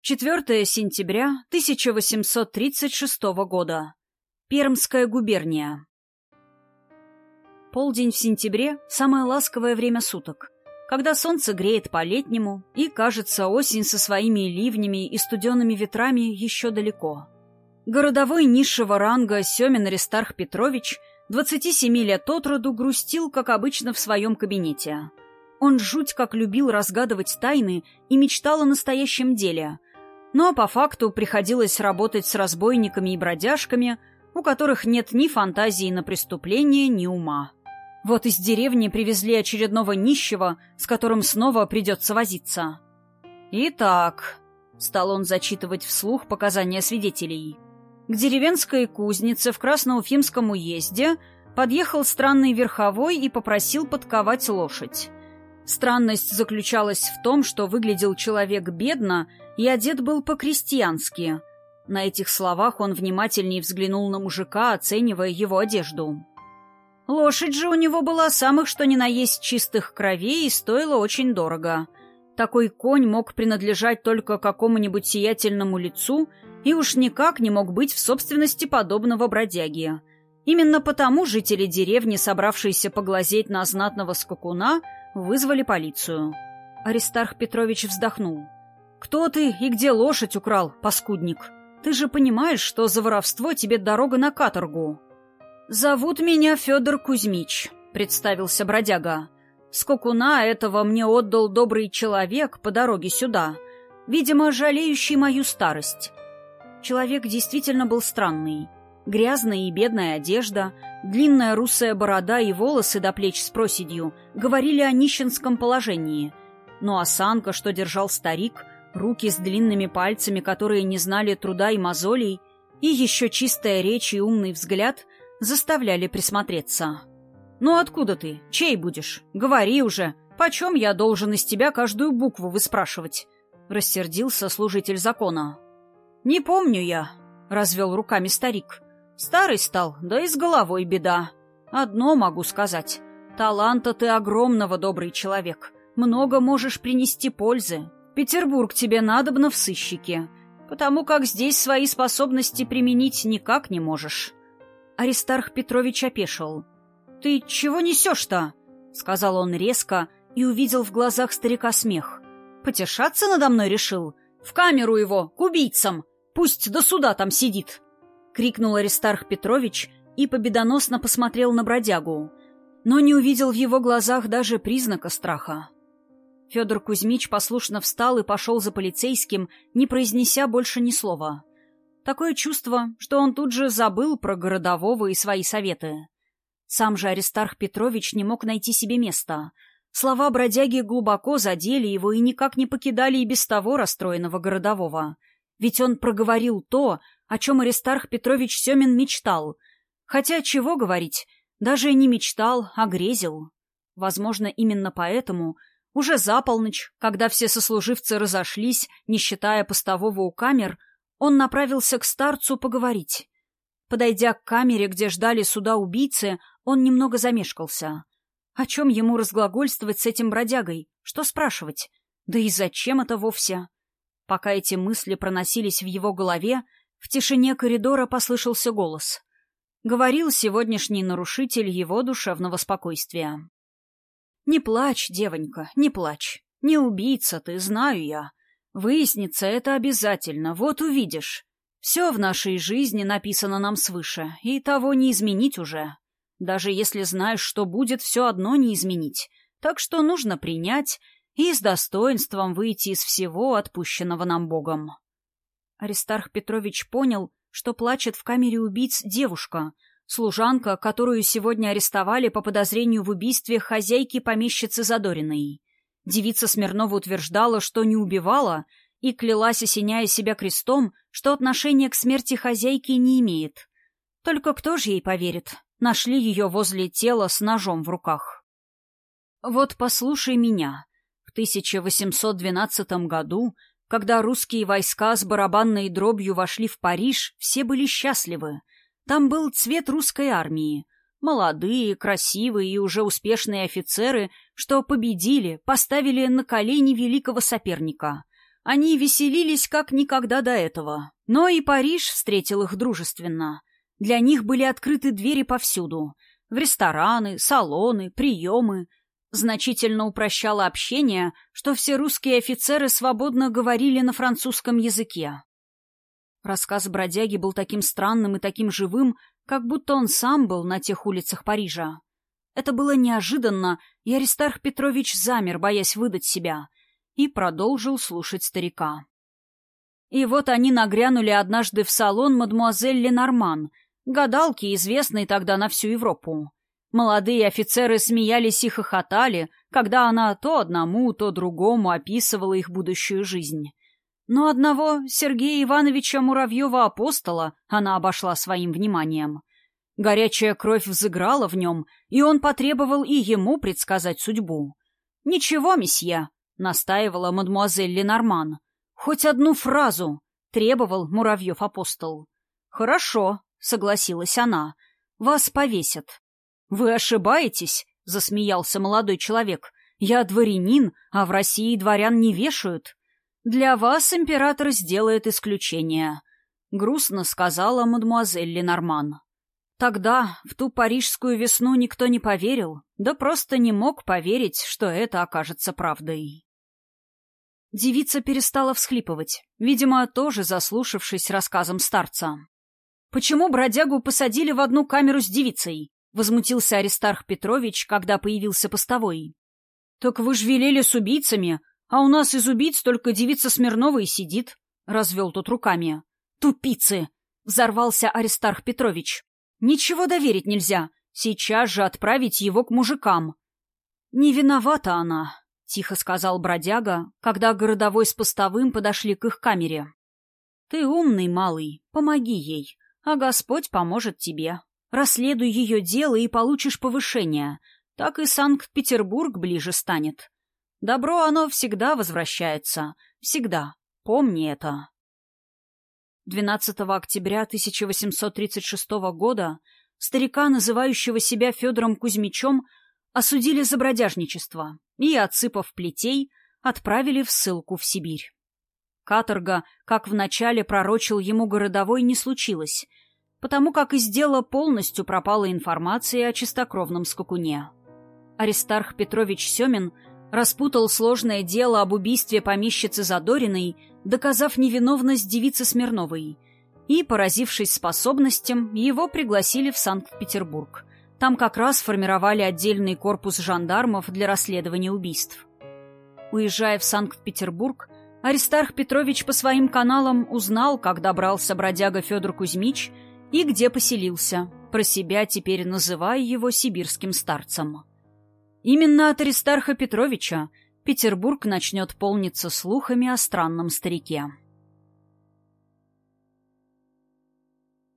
4 сентября 1836 года. Пермская губерния. Полдень в сентябре – самое ласковое время суток, когда солнце греет по-летнему, и, кажется, осень со своими ливнями и студеными ветрами еще далеко. Городовой низшего ранга Семин Аристарх Петрович 27 лет от роду грустил, как обычно, в своем кабинете. Он жуть как любил разгадывать тайны и мечтал о настоящем деле, но по факту приходилось работать с разбойниками и бродяжками, у которых нет ни фантазии на преступление, ни ума. Вот из деревни привезли очередного нищего, с которым снова придется возиться. «Итак», — стал он зачитывать вслух показания свидетелей, к деревенской кузнице в Красноуфимском уезде подъехал странный верховой и попросил подковать лошадь. Странность заключалась в том, что выглядел человек бедно и одет был по-крестьянски. На этих словах он внимательнее взглянул на мужика, оценивая его одежду. Лошадь же у него была самых что ни на есть чистых кровей и стоила очень дорого. Такой конь мог принадлежать только какому-нибудь сиятельному лицу и уж никак не мог быть в собственности подобного бродяги. Именно потому жители деревни, собравшиеся поглазеть на знатного скакуна, вызвали полицию. Аристарх Петрович вздохнул. «Кто ты и где лошадь украл, паскудник? Ты же понимаешь, что за воровство тебе дорога на каторгу». «Зовут меня Федор Кузьмич», — представился бродяга. «Скакуна этого мне отдал добрый человек по дороге сюда, видимо, жалеющий мою старость». Человек действительно был странный. Грязная и бедная одежда, длинная русая борода и волосы до плеч с проседью говорили о нищенском положении. Но осанка, что держал старик, руки с длинными пальцами, которые не знали труда и мозолей, и еще чистая речь и умный взгляд заставляли присмотреться. «Ну откуда ты? Чей будешь? Говори уже. Почем я должен из тебя каждую букву выспрашивать?» — рассердился служитель закона. «Не помню я», — развел руками старик. «Старый стал, да и с головой беда. Одно могу сказать. Таланта ты огромного, добрый человек. Много можешь принести пользы. Петербург тебе надобно в сыщике, потому как здесь свои способности применить никак не можешь». Аристарх Петрович опешил. «Ты чего несешь-то?» — сказал он резко и увидел в глазах старика смех. «Потешаться надо мной решил? В камеру его, к убийцам! Пусть до суда там сидит!» — крикнул Аристарх Петрович и победоносно посмотрел на бродягу, но не увидел в его глазах даже признака страха. Федор Кузьмич послушно встал и пошел за полицейским, не произнеся больше ни слова. Такое чувство, что он тут же забыл про городового и свои советы. Сам же Аристарх Петрович не мог найти себе места. Слова бродяги глубоко задели его и никак не покидали и без того расстроенного городового. Ведь он проговорил то, о чем Аристарх Петрович Семин мечтал. Хотя, чего говорить, даже не мечтал, а грезил. Возможно, именно поэтому уже за полночь, когда все сослуживцы разошлись, не считая постового у камер, он направился к старцу поговорить. Подойдя к камере, где ждали суда убийцы, он немного замешкался. О чем ему разглагольствовать с этим бродягой? Что спрашивать? Да и зачем это вовсе? Пока эти мысли проносились в его голове, в тишине коридора послышался голос. Говорил сегодняшний нарушитель его душевного спокойствия. «Не плачь, девонька, не плачь. Не убийца ты, знаю я. Выяснится это обязательно, вот увидишь. Все в нашей жизни написано нам свыше, и того не изменить уже. Даже если знаешь, что будет, все одно не изменить. Так что нужно принять и с достоинством выйти из всего, отпущенного нам Богом». Аристарх Петрович понял, что плачет в камере убийц девушка, служанка, которую сегодня арестовали по подозрению в убийстве хозяйки-помещицы Задориной. Девица Смирнова утверждала, что не убивала, и клялась, осеняя себя крестом, что отношения к смерти хозяйки не имеет. Только кто же ей поверит? Нашли ее возле тела с ножом в руках. Вот послушай меня. В 1812 году, когда русские войска с барабанной дробью вошли в Париж, все были счастливы. Там был цвет русской армии. Молодые, красивые и уже успешные офицеры, что победили, поставили на колени великого соперника. Они веселились как никогда до этого. Но и Париж встретил их дружественно. Для них были открыты двери повсюду. В рестораны, салоны, приемы. Значительно упрощало общение, что все русские офицеры свободно говорили на французском языке. Рассказ бродяги был таким странным и таким живым, как будто он сам был на тех улицах Парижа. Это было неожиданно, и Аристарх Петрович замер, боясь выдать себя, и продолжил слушать старика. И вот они нагрянули однажды в салон мадемуазель Ленорман, гадалки, известной тогда на всю Европу. Молодые офицеры смеялись и хохотали, когда она то одному, то другому описывала их будущую жизнь. Но одного Сергея Ивановича Муравьева-апостола она обошла своим вниманием. Горячая кровь взыграла в нем, и он потребовал и ему предсказать судьбу. «Ничего, месье», — настаивала мадемуазель Ленорман. «Хоть одну фразу», — требовал Муравьев-апостол. «Хорошо», — согласилась она, — «вас повесят». «Вы ошибаетесь», — засмеялся молодой человек. «Я дворянин, а в России дворян не вешают». «Для вас император сделает исключение», — грустно сказала мадемуазель Ленорман. Тогда, в ту парижскую весну, никто не поверил, да просто не мог поверить, что это окажется правдой. Девица перестала всхлипывать, видимо, тоже заслушавшись рассказом старца. «Почему бродягу посадили в одну камеру с девицей?» — возмутился Аристарх Петрович, когда появился постовой. «Так вы ж велели с убийцами, а у нас из убийц только девица Смирнова и сидит», — развел тот руками. «Тупицы!» — взорвался Аристарх Петрович. «Ничего доверить нельзя. Сейчас же отправить его к мужикам». «Не виновата она», — тихо сказал бродяга, когда городовой с постовым подошли к их камере. «Ты умный, малый, помоги ей, а Господь поможет тебе. Расследуй ее дело и получишь повышение. Так и Санкт-Петербург ближе станет. Добро оно всегда возвращается. Всегда. Помни это». 12 октября 1836 года старика, называющего себя Федором Кузьмичем, осудили за бродяжничество и, отсыпав плетей, отправили в ссылку в Сибирь. Каторга, как вначале пророчил ему городовой, не случилось, потому как из дела полностью пропала информация о чистокровном скакуне. Аристарх Петрович Семин распутал сложное дело об убийстве помещицы Задориной, доказав невиновность девицы Смирновой, и, поразившись способностям, его пригласили в Санкт-Петербург. Там как раз формировали отдельный корпус жандармов для расследования убийств. Уезжая в Санкт-Петербург, Аристарх Петрович по своим каналам узнал, как добрался бродяга Федор Кузьмич и где поселился, про себя теперь называя его сибирским старцем. Именно от Аристарха Петровича Петербург начнет полниться слухами о странном старике.